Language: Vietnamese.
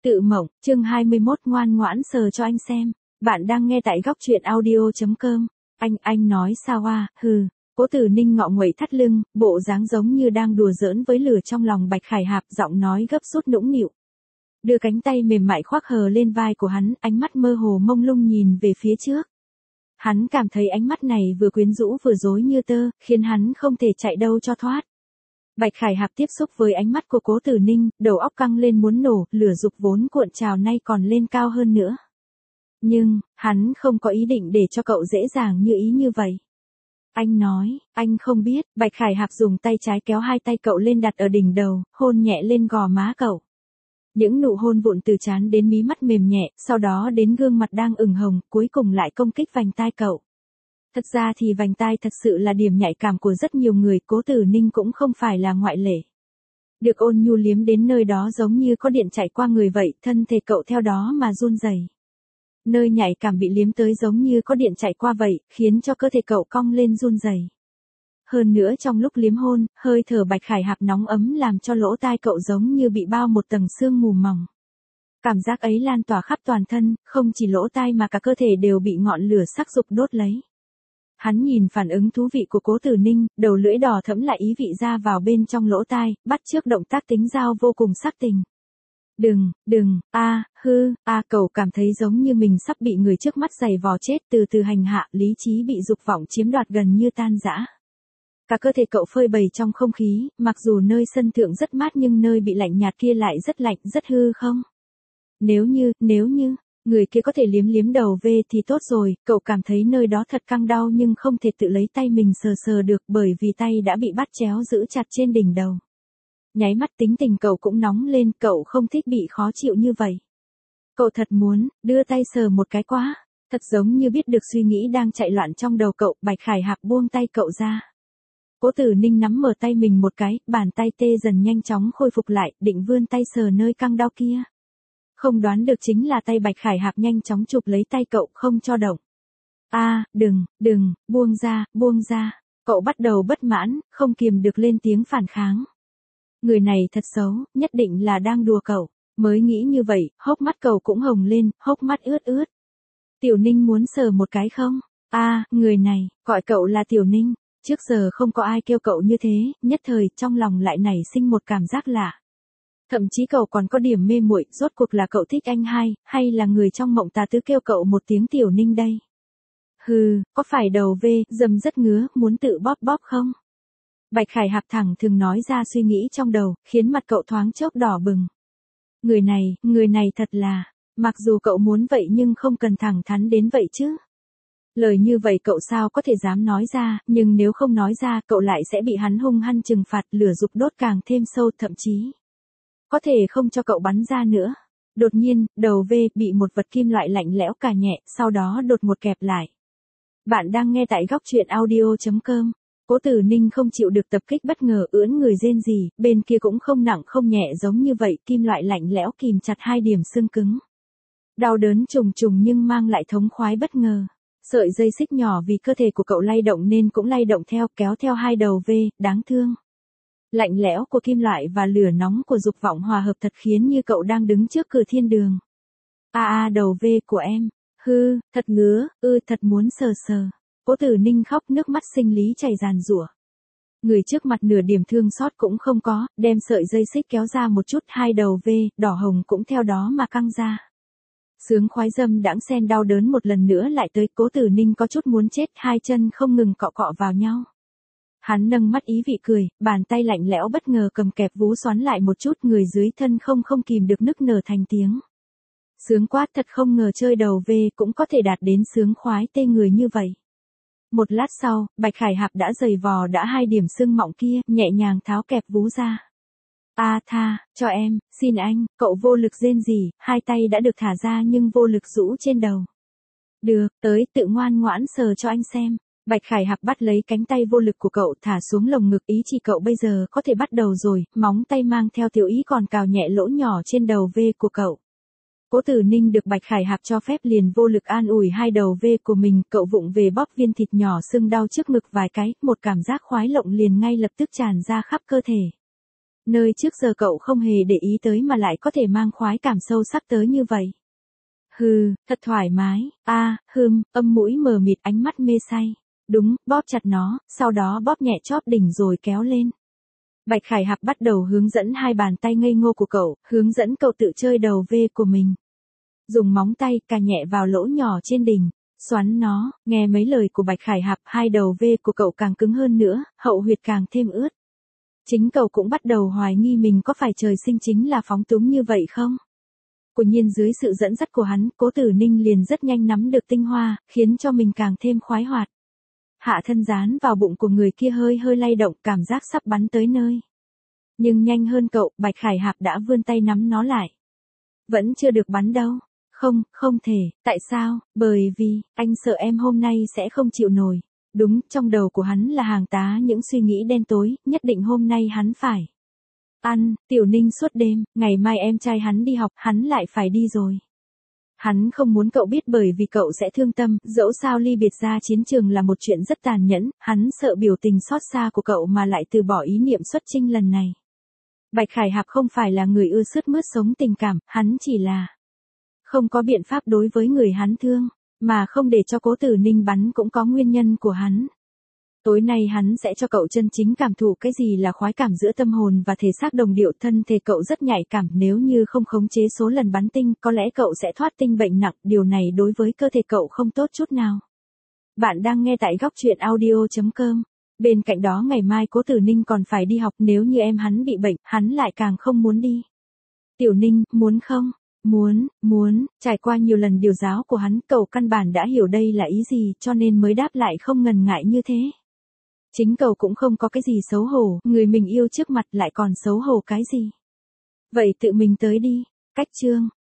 Tự mộng, chương 21 ngoan ngoãn sờ cho anh xem. Bạn đang nghe tại góc truyện audio.com. Anh nói sao à, hừ. Cố Tử Ninh ngọ nguậy thắt lưng, bộ dáng giống như đang đùa giỡn với lửa trong lòng Bạch Khải Hạp, giọng nói gấp rút nũng nịu. Đưa cánh tay mềm mại khoác hờ lên vai của hắn, ánh mắt mơ hồ mông lung nhìn về phía trước. Hắn cảm thấy ánh mắt này vừa quyến rũ vừa rối như tơ, khiến hắn không thể chạy đâu cho thoát. Bạch Khải Hạp tiếp xúc với ánh mắt của Cố Tử Ninh, đầu óc căng lên muốn nổ, lửa dục vốn cuộn trào nay còn lên cao hơn nữa. Nhưng, hắn không có ý định để cho cậu dễ dàng như ý như vậy. Anh nói, anh không biết. Bạch Khải Hạp dùng tay trái kéo hai tay cậu lên đặt ở đỉnh đầu, hôn nhẹ lên gò má cậu. Những nụ hôn vụn từ trán đến mí mắt mềm nhẹ, sau đó đến gương mặt đang ửng hồng, cuối cùng lại công kích vành tai cậu. Thật ra thì vành tai thật sự là điểm nhạy cảm của rất nhiều người, Cố Tử Ninh cũng không phải là ngoại lệ. Được ôn nhu liếm đến nơi đó giống như có điện chạy qua người vậy, thân thể cậu theo đó mà run rẩy. Nơi nhạy cảm bị liếm tới giống như có điện chạy qua vậy, khiến cho cơ thể cậu cong lên run rẩy. Hơn nữa trong lúc liếm hôn, hơi thở Bạch Khải Hạp nóng ấm làm cho lỗ tai cậu giống như bị bao một tầng sương mù mỏng. Cảm giác ấy lan tỏa khắp toàn thân, không chỉ lỗ tai mà cả cơ thể đều bị ngọn lửa sắc dục đốt lấy. Hắn nhìn phản ứng thú vị của Cố Tử Ninh, đầu lưỡi đỏ thẫm lại ý vị ra vào bên trong lỗ tai, bắt chước động tác tính dao vô cùng sắc tình. Đừng, cậu cảm thấy giống như mình sắp bị người trước mắt giày vò chết, từ từ hành hạ, lý trí bị dục vọng chiếm đoạt gần như tan rã. Cả cơ thể cậu phơi bày trong không khí, mặc dù nơi sân thượng rất mát nhưng nơi bị lạnh nhạt kia lại rất lạnh, rất hư không? Nếu như, người kia có thể liếm đầu về thì tốt rồi, cậu cảm thấy nơi đó thật căng đau nhưng không thể tự lấy tay mình sờ được bởi vì tay đã bị bắt chéo giữ chặt trên đỉnh đầu. Nháy mắt tính tình cậu cũng nóng lên, cậu không thích bị khó chịu như vậy. Cậu thật muốn, đưa tay sờ một cái quá, thật giống như biết được suy nghĩ đang chạy loạn trong đầu cậu. Bạch Khải Hạp buông tay cậu ra. Cố Tử Ninh nắm mở tay mình một cái, bàn tay tê dần nhanh chóng khôi phục lại, định vươn tay sờ nơi căng đau kia. Không đoán được chính là tay Bạch Khải Hạp nhanh chóng chụp lấy tay cậu không cho động. Đừng, buông ra. Cậu bắt đầu bất mãn, không kiềm được lên tiếng phản kháng. Người này thật xấu, nhất định là đang đùa cậu. Mới nghĩ như vậy, hốc mắt cậu cũng hồng lên, hốc mắt ướt. Tiểu Ninh muốn sờ một cái không? Người này, gọi cậu là Tiểu Ninh. Trước giờ không có ai kêu cậu như thế, nhất thời trong lòng lại nảy sinh một cảm giác lạ. Thậm chí cậu còn có điểm mê muội, rốt cuộc là cậu thích anh hay là người trong mộng tà tứ kêu cậu một tiếng Tiểu Ninh đây? Có phải đầu về, dầm rất ngứa, muốn tự bóp không? Bạch Khải Hạp thẳng thường nói ra suy nghĩ trong đầu, khiến mặt cậu thoáng chốc đỏ bừng. Người này thật là, mặc dù cậu muốn vậy nhưng không cần thẳng thắn đến vậy chứ. Lời như vậy cậu sao có thể dám nói ra, nhưng nếu không nói ra cậu lại sẽ bị hắn hung hăng trừng phạt, lửa dục đốt càng thêm sâu, thậm chí có thể không cho cậu bắn ra nữa. Đột nhiên, đầu về bị một vật kim loại lạnh lẽo cà nhẹ, sau đó đột ngột kẹp lại. Bạn đang nghe tại góc truyện audio.com. Cố Tử Ninh không chịu được tập kích bất ngờ, ưỡn người rên rỉ, bên kia cũng không nặng không nhẹ giống như vậy, kim loại lạnh lẽo kìm chặt hai điểm xương cứng. Đau đớn trùng trùng nhưng mang lại thống khoái bất ngờ. Sợi dây xích nhỏ vì cơ thể của cậu lay động nên cũng lay động theo, kéo theo hai đầu về, đáng thương. Lạnh lẽo của kim loại và lửa nóng của dục vọng hòa hợp thật khiến như cậu đang đứng trước cửa thiên đường. Đầu về của em. Thật ngứa, thật muốn sờ. Cố Tử Ninh khóc, nước mắt sinh lý chảy ràn rủa. Người trước mặt nửa điểm thương xót cũng không có, đem sợi dây xích kéo ra một chút, hai đầu về, đỏ hồng cũng theo đó mà căng ra. Sướng khoái dâm đãng xen đau đớn một lần nữa lại tới, Cố Tử Ninh có chút muốn chết, hai chân không ngừng cọ vào nhau. Hắn nâng mắt ý vị cười, bàn tay lạnh lẽo bất ngờ cầm kẹp vú xoắn lại một chút, người dưới thân không kìm được nức nở thành tiếng. Sướng quá, thật không ngờ chơi đầu về cũng có thể đạt đến sướng khoái tê người như vậy. Một lát sau, Bạch Khải Hạp đã giày vò đã hai điểm sưng mọng kia, nhẹ nhàng tháo kẹp vú ra. Tha, cho em, xin anh, cậu vô lực rên rỉ, hai tay đã được thả ra nhưng vô lực rũ trên đầu. Được, tới, tự ngoan ngoãn sờ cho anh xem. Bạch Khải Hạp bắt lấy cánh tay vô lực của cậu thả xuống lồng ngực, ý chỉ cậu bây giờ có thể bắt đầu rồi, móng tay mang theo tiểu ý còn cào nhẹ lỗ nhỏ trên đầu V của cậu. Cố Tử Ninh được Bạch Khải Hạp cho phép liền vô lực an ủi hai đầu V của mình, cậu vụng về bóp viên thịt nhỏ sưng đau trước ngực vài cái, một cảm giác khoái lộng liền ngay lập tức tràn ra khắp cơ thể. Nơi trước giờ cậu không hề để ý tới mà lại có thể mang khoái cảm sâu sắc tới như vậy. Hừ, thật thoải mái, âm mũi mờ mịt ánh mắt mê say. Đúng, bóp chặt nó, sau đó bóp nhẹ chóp đỉnh rồi kéo lên. Bạch Khải Hạp bắt đầu hướng dẫn hai bàn tay ngây ngô của cậu, hướng dẫn cậu tự chơi đầu V của mình. Dùng móng tay cà nhẹ vào lỗ nhỏ trên đỉnh, xoắn nó, nghe mấy lời của Bạch Khải Hạp, hai đầu V của cậu càng cứng hơn nữa, hậu huyệt càng thêm ướt. Chính cậu cũng bắt đầu hoài nghi mình có phải trời sinh chính là phóng túng như vậy không? Quả nhiên dưới sự dẫn dắt của hắn, Cố Tử Ninh liền rất nhanh nắm được tinh hoa, khiến cho mình càng thêm khoái hoạt. Hạ thân dán vào bụng của người kia hơi hơi lay động, cảm giác sắp bắn tới nơi. Nhưng nhanh hơn cậu, Bạch Khải Hạp đã vươn tay nắm nó lại. Vẫn chưa được bắn đâu. Không thể, tại sao? Bởi vì, anh sợ em hôm nay sẽ không chịu nổi. Đúng, trong đầu của hắn là hàng tá những suy nghĩ đen tối, nhất định hôm nay hắn phải ăn, Tiểu Ninh suốt đêm, ngày mai em trai hắn đi học, hắn lại phải đi rồi. Hắn không muốn cậu biết bởi vì cậu sẽ thương tâm, dẫu sao ly biệt ra chiến trường là một chuyện rất tàn nhẫn, hắn sợ biểu tình xót xa của cậu mà lại từ bỏ ý niệm xuất chinh lần này. Bạch Khải Hạp không phải là người ưa sướt mướt sống tình cảm, hắn chỉ là không có biện pháp đối với người hắn thương, mà không để cho Cố Tử Ninh bắn cũng có nguyên nhân của hắn. Tối nay hắn sẽ cho cậu chân chính cảm thụ cái gì là khoái cảm giữa tâm hồn và thể xác đồng điệu, thân thể cậu rất nhạy cảm, nếu như không khống chế số lần bắn tinh, có lẽ cậu sẽ thoát tinh bệnh nặng, điều này đối với cơ thể cậu không tốt chút nào. Bạn đang nghe tại góc truyện audio.com. Bên cạnh đó ngày mai Cố Tử Ninh còn phải đi học, nếu như em hắn bị bệnh, hắn lại càng không muốn đi. Tiểu Ninh, muốn không? Muốn, trải qua nhiều lần điều giáo của hắn, cậu căn bản đã hiểu đây là ý gì, cho nên mới đáp lại không ngần ngại như thế. Chính cậu cũng không có cái gì xấu hổ, người mình yêu trước mặt lại còn xấu hổ cái gì. Vậy tự mình tới đi. Cách chương